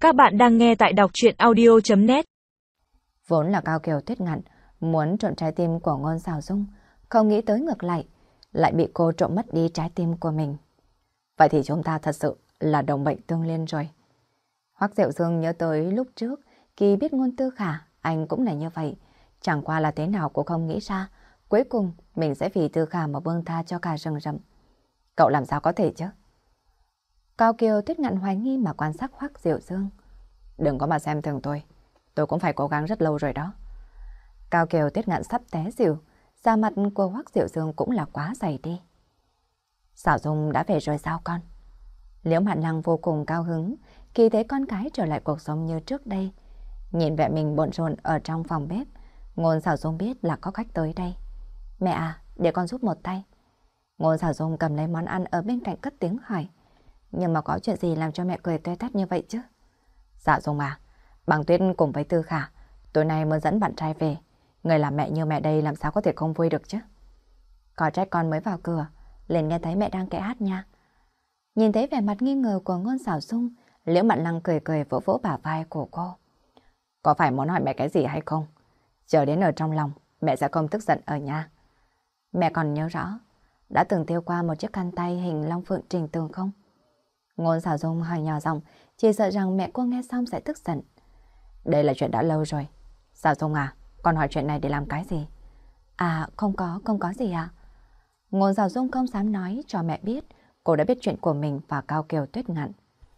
Các bạn đang nghe tại đọc truyện audio.net. Vốn là Cao Kiều Tuyết Ngạn muốn trộn trái tim của Ngôn Sảo Dung, không nghĩ tới ngược lại bị cô trộm mất đi trái tim của mình. Vậy thì chúng ta thật sự là đồng bệnh tương liên rồi. Hoắc Diệu Dương nhớ tới lúc trước, khi biết Ngôn Tư Khả, anh cũng là như vậy. Chẳng qua là thế nào cũng không nghĩ ra, cuối cùng mình sẽ vì Tư Khả mà buông tha cho cả rừng rậm. Cậu làm sao có thể chứ? Cao Kiều Tuyết Ngạn hoài nghi mà quan sát Hoắc Diệu Dương. Đừng có mà xem thường tôi cũng phải cố gắng rất lâu rồi đó. Cao Kiều Tuyết Ngạn sắp té xỉu, da mặt của Hoắc Diệu Dương cũng là quá dày đi. Sảo Dung đã về rồi sao con? Liễu Mạn Lăng vô cùng cao hứng khi thấy con cái trở lại cuộc sống như trước đây. Nhìn vẻ mình bộn rộn ở trong phòng bếp, Ngôn Sảo Dung biết là có khách tới đây. Mẹ à, để con giúp một tay. Ngôn Sảo Dung cầm lấy món ăn ở bên cạnh cất tiếng hỏi. Nhưng mà có chuyện gì làm cho mẹ cười toe toét như vậy chứ? Dạ Dung à, Bằng Tuyết cùng với Tư Khả tối nay muốn dẫn bạn trai về. Người làm mẹ như mẹ đây làm sao có thể không vui được chứ? Có trách con mới vào cửa liền nghe thấy mẹ đang kể hát nha. Nhìn thấy vẻ mặt nghi ngờ của Ngôn Sảo Dung, Liễu Mạn Lăng cười cười vỗ vỗ bả vai của cô. Có phải muốn hỏi mẹ cái gì hay không? Chờ đến ở trong lòng mẹ sẽ không tức giận ở nhà. Mẹ còn nhớ rõ đã từng tiêu qua một chiếc khăn tay hình long phượng trình tường không? Ngôn Sảo Dung hỏi nhỏ giọng, chỉ sợ rằng mẹ cô nghe xong sẽ tức giận. Đây là chuyện đã lâu rồi. Sảo Dung à, con hỏi chuyện này để làm cái gì? À, không có gì ạ. Ngôn Sảo Dung không dám nói cho mẹ biết cô đã biết chuyện của mình và Cao Kiều Tuyết Ngạn.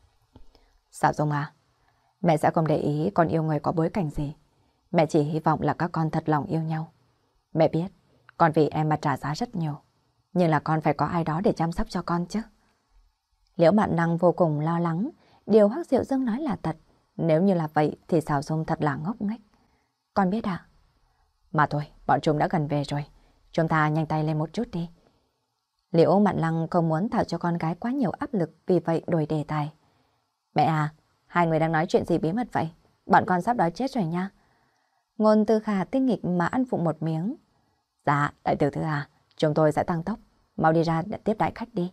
Sảo Dung à, mẹ sẽ không để ý con yêu người có bối cảnh gì. Mẹ chỉ hy vọng là các con thật lòng yêu nhau. Mẹ biết, con vì em mà trả giá rất nhiều. Nhưng là con phải có ai đó để chăm sóc cho con chứ. Liễu Mạn Lăng vô cùng lo lắng, điều Hoắc Diệu Dương nói là thật. Nếu như là vậy thì Sảo Dung thật là ngốc nghếch. Con biết ạ. Mà thôi, bọn chúng đã gần về rồi. Chúng ta nhanh tay lên một chút đi. Liễu Mạn Lăng không muốn tạo cho con gái quá nhiều áp lực, vì vậy đổi đề tài. Mẹ à, hai người đang nói chuyện gì bí mật vậy? Bọn con sắp đói chết rồi nha. Ngôn Tư Khả tinh nghịch mà ăn vụng một miếng. Dạ, đại tiểu thư à, chúng tôi sẽ tăng tốc. Mau đi ra để tiếp đại khách đi.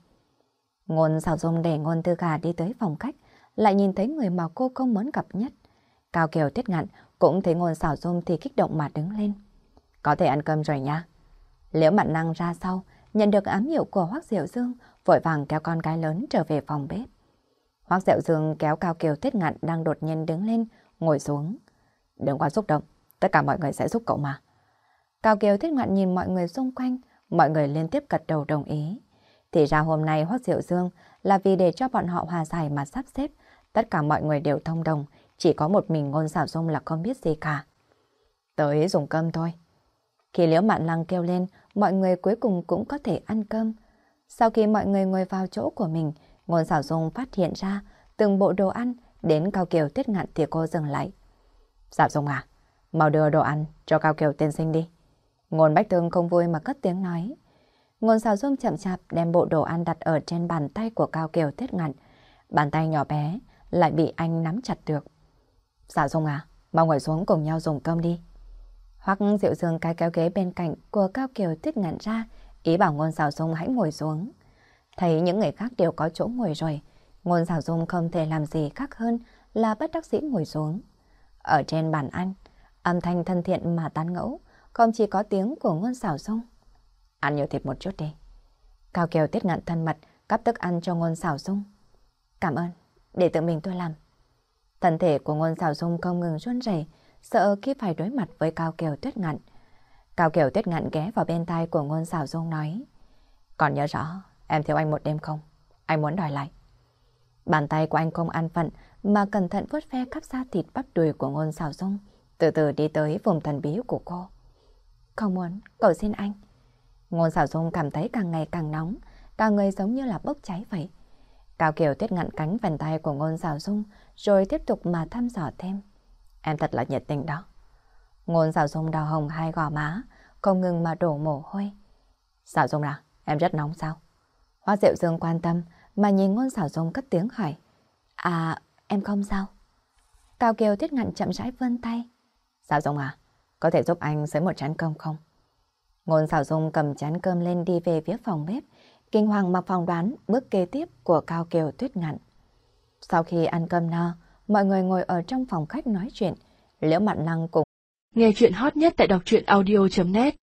Ngôn Sảo Dung để Ngôn Tư Khả đi tới phòng khách, lại nhìn thấy người mà cô không muốn gặp nhất. Cao Kiều Tuyết Ngạn cũng thấy Ngôn Sảo Dung thì kích động mà đứng lên. Có thể ăn cơm rồi nha. Liễu Mạn Lăng ra sau, nhận được ám hiệu của Hoắc Diệu Dương, vội vàng kéo con gái lớn trở về phòng bếp. Hoắc Diệu Dương kéo Cao Kiều Tuyết Ngạn đang đột nhiên đứng lên, ngồi xuống. Đừng quá xúc động, tất cả mọi người sẽ giúp cậu mà. Cao Kiều Tuyết Ngạn nhìn mọi người xung quanh, mọi người liên tiếp gật đầu đồng ý. Thì ra hôm nay Hoắc Diệu Dương là vì để cho bọn họ hòa giải mà sắp xếp, tất cả mọi người đều thông đồng, chỉ có một mình Ngôn Sảo Dung là không biết gì cả. Tới dùng cơm thôi. Khi Liễu Mạn Lăng kêu lên, mọi người cuối cùng cũng có thể ăn cơm. Sau khi mọi người ngồi vào chỗ của mình, Ngôn Sảo Dung phát hiện ra từng bộ đồ ăn, đến Cao Kiều Tuyết Ngạn thì cô dừng lại. Sảo Dung à, mau đưa đồ ăn cho Cao Kiều tiên sinh đi. Ngôn Bách Thương không vui mà cất tiếng nói. Ngôn Sảo Dung chậm chạp đem bộ đồ ăn đặt ở trên bàn tay của Cao Kiều Tuyết Ngạn. Bàn tay nhỏ bé lại bị anh nắm chặt được. Sảo Dung à, mau ngồi xuống cùng nhau dùng cơm đi. Hoắc Diệu Dương cái kéo ghế bên cạnh của Cao Kiều Tuyết Ngạn ra, ý bảo Ngôn Sảo Dung hãy ngồi xuống. Thấy những người khác đều có chỗ ngồi rồi, Ngôn Sảo Dung không thể làm gì khác hơn là bất đắc dĩ ngồi xuống. Ở trên bàn ăn, âm thanh thân thiện mà tán gẫu, không chỉ có tiếng của Ngôn Sảo Dung. Ăn nhiều thịt một chút đi. Cao Kiều Tuyết Ngạn thân mật cắp thức ăn cho Ngôn Sảo Dung. Cảm ơn, để tự mình tôi làm. Thân thể của Ngôn Sảo Dung không ngừng run rẩy, sợ khi phải đối mặt với Cao Kiều Tuyết Ngạn. Cao Kiều Tuyết Ngạn ghé vào bên tai của Ngôn Sảo Dung nói. Còn nhớ rõ, em thiếu anh một đêm không? Anh muốn đòi lại. Bàn tay của anh không an phận mà cẩn thận vuốt ve cắp da thịt bắp đùi của Ngôn Sảo Dung, từ từ đi tới vùng thần bí của cô. Không muốn, cầu xin anh. Ngôn Sảo Dung cảm thấy càng ngày càng nóng, cả người giống như là bốc cháy vậy. Cao Kiều Tuyết Ngạn cánh vành tay của Ngôn Sảo Dung rồi tiếp tục mà thăm dò thêm. Em thật là nhiệt tình đó. Ngôn Sảo Dung đỏ hồng hai gò má, không ngừng mà đổ mồ hôi. Sảo Dung à, em rất nóng sao? Hoắc Diệu Dương quan tâm mà nhìn Ngôn Sảo Dung cất tiếng hỏi. À, em không sao. Cao Kiều Tuyết Ngạn chậm rãi vươn tay. Sảo Dung à, có thể giúp anh xới một chén cơm không? Ngôn Sảo Dung cầm chén cơm lên đi về phía phòng bếp, kinh hoàng mà phỏng đoán bước kế tiếp của Cao Kiều Tuyết Ngạn. Sau khi ăn cơm no, mọi người ngồi ở trong phòng khách nói chuyện. Liễu Mạn Lăng cùng Nghe chuyện hot nhất tại đọc truyện audio.net